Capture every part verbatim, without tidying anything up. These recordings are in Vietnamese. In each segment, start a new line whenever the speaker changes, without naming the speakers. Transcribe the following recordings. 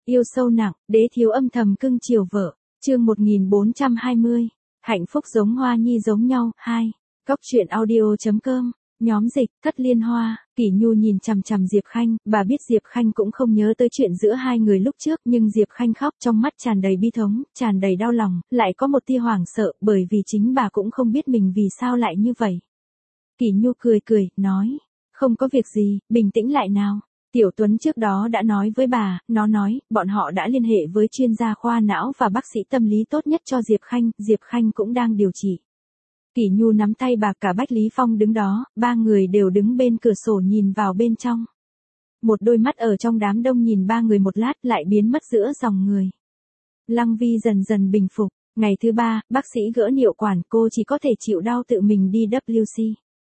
Yêu sâu nặng, đế thiếu âm thầm cưng chiều vợ. Chương một nghìn bốn trăm hai mươi. Hạnh phúc giống hoa nhi giống nhau. hai. Cóc truyện audio chấm com. Nhóm dịch, Thất Liên Hoa. Kỷ Nhu nhìn chằm chằm Diệp Khanh, bà biết Diệp Khanh cũng không nhớ tới chuyện giữa hai người lúc trước, nhưng Diệp Khanh khóc trong mắt tràn đầy bi thống, tràn đầy đau lòng, lại có một tia hoảng sợ, bởi vì chính bà cũng không biết mình vì sao lại như vậy. Kỷ Nhu cười cười, nói, không có việc gì, bình tĩnh lại nào. Tiểu Tuấn trước đó đã nói với bà, nó nói, bọn họ đã liên hệ với chuyên gia khoa não và bác sĩ tâm lý tốt nhất cho Diệp Khanh, Diệp Khanh cũng đang điều trị. Kỷ Nhu nắm tay bà, cả Bách Lý Phong đứng đó, ba người đều đứng bên cửa sổ nhìn vào bên trong. Một đôi mắt ở trong đám đông nhìn ba người một lát lại biến mất giữa dòng người. Lăng Vi dần dần bình phục, ngày thứ ba, bác sĩ gỡ niệu quản, cô chỉ có thể chịu đau tự mình đi vê kép xê.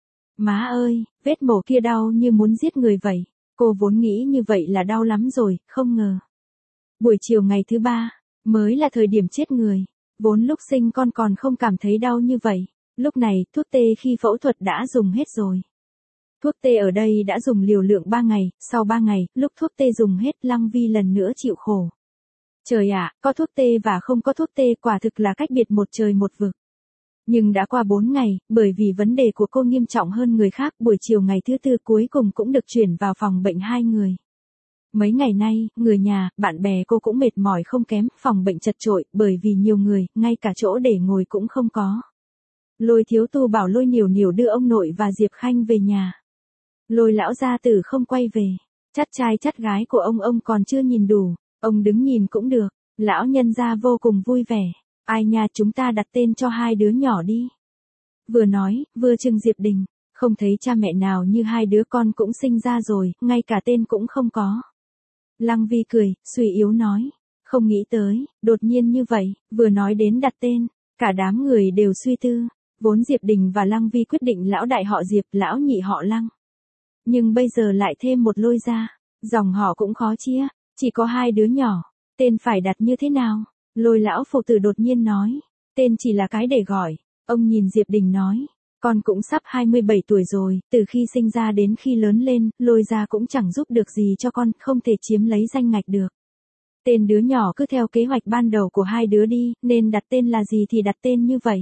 Má ơi, vết mổ kia đau như muốn giết người vậy. Cô vốn nghĩ như vậy là đau lắm rồi, không ngờ. Buổi chiều ngày thứ ba, mới là thời điểm chết người. Vốn lúc sinh con còn không cảm thấy đau như vậy. Lúc này, thuốc tê khi phẫu thuật đã dùng hết rồi. Thuốc tê ở đây đã dùng liều lượng ba ngày, sau ba ngày, lúc thuốc tê dùng hết, Lăng Vi lần nữa chịu khổ. Trời ạ, có thuốc tê và không có thuốc tê quả thực là cách biệt một trời một vực. Nhưng đã qua bốn ngày, bởi vì vấn đề của cô nghiêm trọng hơn người khác, buổi chiều ngày thứ tư cuối cùng cũng được chuyển vào phòng bệnh hai người. Mấy ngày nay, người nhà, bạn bè cô cũng mệt mỏi không kém, phòng bệnh chật chội, bởi vì nhiều người, ngay cả chỗ để ngồi cũng không có. Lôi Thiếu Tu bảo Lôi Niểu Niểu đưa ông nội và Diệp Khanh về nhà. Lôi lão gia tử không quay về, chắt trai chắt gái của ông ông còn chưa nhìn đủ, ông đứng nhìn cũng được, lão nhân gia vô cùng vui vẻ. Ai nha, chúng ta đặt tên cho hai đứa nhỏ đi. Vừa nói, vừa trừng Diệp Đình, không thấy cha mẹ nào như hai đứa con cũng sinh ra rồi, ngay cả tên cũng không có. Lăng Vi cười, suy yếu nói, không nghĩ tới, đột nhiên như vậy, vừa nói đến đặt tên, cả đám người đều suy tư, vốn Diệp Đình và Lăng Vi quyết định lão đại họ Diệp, lão nhị họ Lăng. Nhưng bây giờ lại thêm một Lôi gia, dòng họ cũng khó chia, chỉ có hai đứa nhỏ, tên phải đặt như thế nào? Lôi lão phụ tử đột nhiên nói, tên chỉ là cái để gọi. Ông nhìn Diệp Đình nói, con cũng sắp hai mươi bảy tuổi rồi, từ khi sinh ra đến khi lớn lên, Lôi gia cũng chẳng giúp được gì cho con, không thể chiếm lấy danh ngạch được. Tên đứa nhỏ cứ theo kế hoạch ban đầu của hai đứa đi, nên đặt tên là gì thì đặt tên như vậy.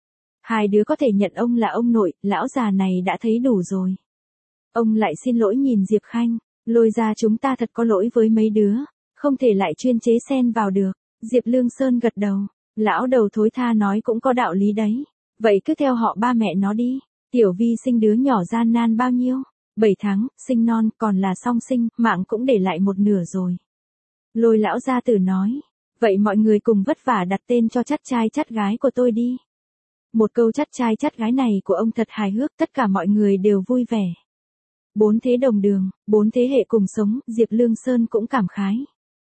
Hai đứa có thể nhận ông là ông nội, lão già này đã thấy đủ rồi. Ông lại xin lỗi nhìn Diệp Khanh, Lôi gia chúng ta thật có lỗi với mấy đứa, không thể lại chuyên chế xen vào được. Diệp Lương Sơn gật đầu, lão đầu thối tha nói cũng có đạo lý đấy, vậy cứ theo họ ba mẹ nó đi. Tiểu Vi sinh đứa nhỏ gian nan bao nhiêu? bảy tháng, sinh non, còn là song sinh, mạng cũng để lại một nửa rồi. Lôi lão gia tử nói, vậy mọi người cùng vất vả đặt tên cho chắt trai chắt gái của tôi đi. Một câu chắt trai chắt gái này của ông thật hài hước, tất cả mọi người đều vui vẻ. Bốn thế đồng đường, bốn thế hệ cùng sống, Diệp Lương Sơn cũng cảm khái.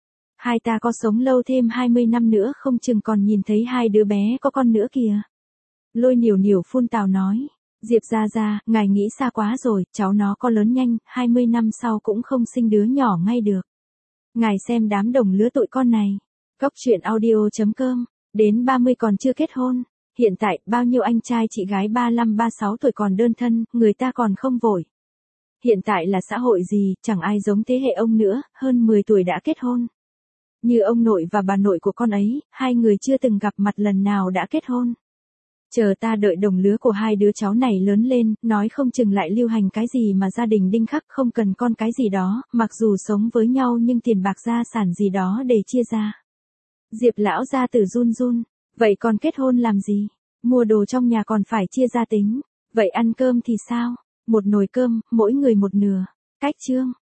Hai ta có sống lâu thêm hai mươi năm nữa không chừng còn nhìn thấy hai đứa bé có con nữa kìa. Lôi Niểu Niểu phun tào nói, Diệp gia gia, ngài nghĩ xa quá rồi, cháu nó có lớn nhanh, hai mươi năm sau cũng không sinh đứa nhỏ ngay được. Ngài xem đám đồng lứa tụi con này. Cóc truyện audio chấm com, đến ba mươi còn chưa kết hôn. Hiện tại, bao nhiêu anh trai chị gái ba lăm ba sáu tuổi còn đơn thân, người ta còn không vội. Hiện tại là xã hội gì, chẳng ai giống thế hệ ông nữa, hơn mười tuổi đã kết hôn. Như ông nội và bà nội của con ấy, hai người chưa từng gặp mặt lần nào đã kết hôn. Chờ ta đợi đồng lứa của hai đứa cháu này lớn lên, nói không chừng lại lưu hành cái gì mà gia đình đinh khắc không cần con cái gì đó, mặc dù sống với nhau nhưng tiền bạc gia sản gì đó để chia ra. Diệp lão gia tử run run, vậy còn kết hôn làm gì? Mua đồ trong nhà còn phải chia ra tính, vậy ăn cơm thì sao? Một nồi cơm, mỗi người một nửa. Cách chương.